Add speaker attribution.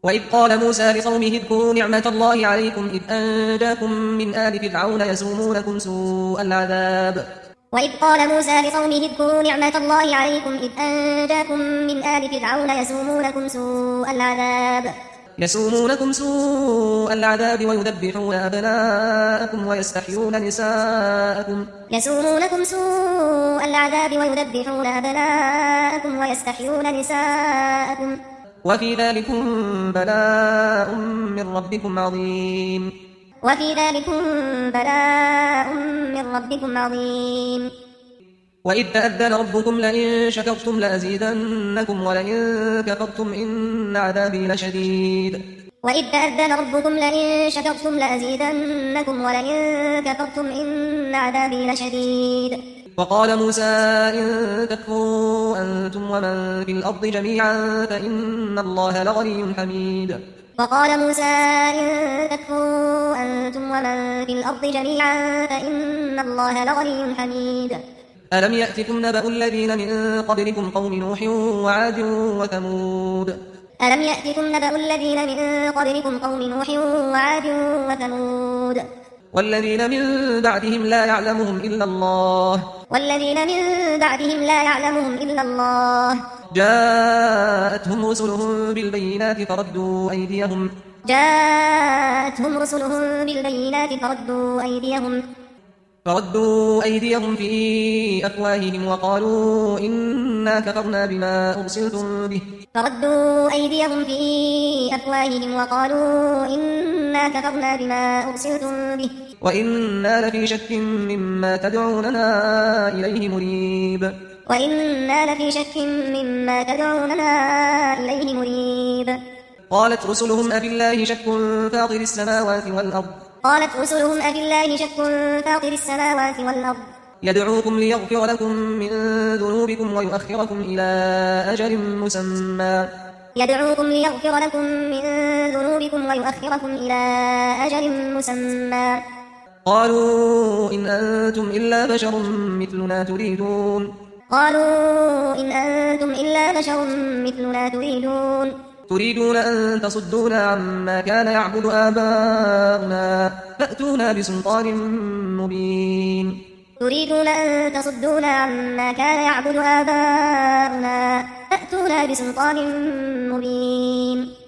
Speaker 1: وإذ قال موسى لقومه اذكروا نعمة الله عليكم إذ أنجاكم من آل فرعون يسومونكم سوء العذاب.
Speaker 2: وإذ قال موسى لقومه اذكروا نعمة الله عليكم إذ أنجاكم من آل فرعون
Speaker 1: يسومونكم سوء العذاب ويذبحون أبناءكم ويستحيون نساءكم وفي ذلكم بلاء من ربكم عظيم. وإذ تأذن ربكم لئن شكرتم لأزيدنكم ولئن كفرتم إن عذابي لشديد. وقال موسى إن تكفروا أنتم ومن في الأرض جميعا فإن الله لغني حميد. ألم يأتكم نبأ الذين من قبلكم قوم نوح وعاد وثمود والذين من بعدهم لا يعلمهم إلا الله جاءتهم رسلهم بالبينات فردوا أيديهم في أفواههم وقالوا إنا كفرنا بما أرسلتم به وإنا لفي شك مما تدعوننا إليه مريب. قالت رسلهم أفي الله شك فاطر السماوات والأرض يدعوكم ليغفر لكم من ذنوبكم ويؤخركم إلى أجل مسمى قالوا إن أنتم إلا بشر مثلنا تريدون أن تصدونا عما كان يعبد آباؤنا فأتونا بسلطان مبين.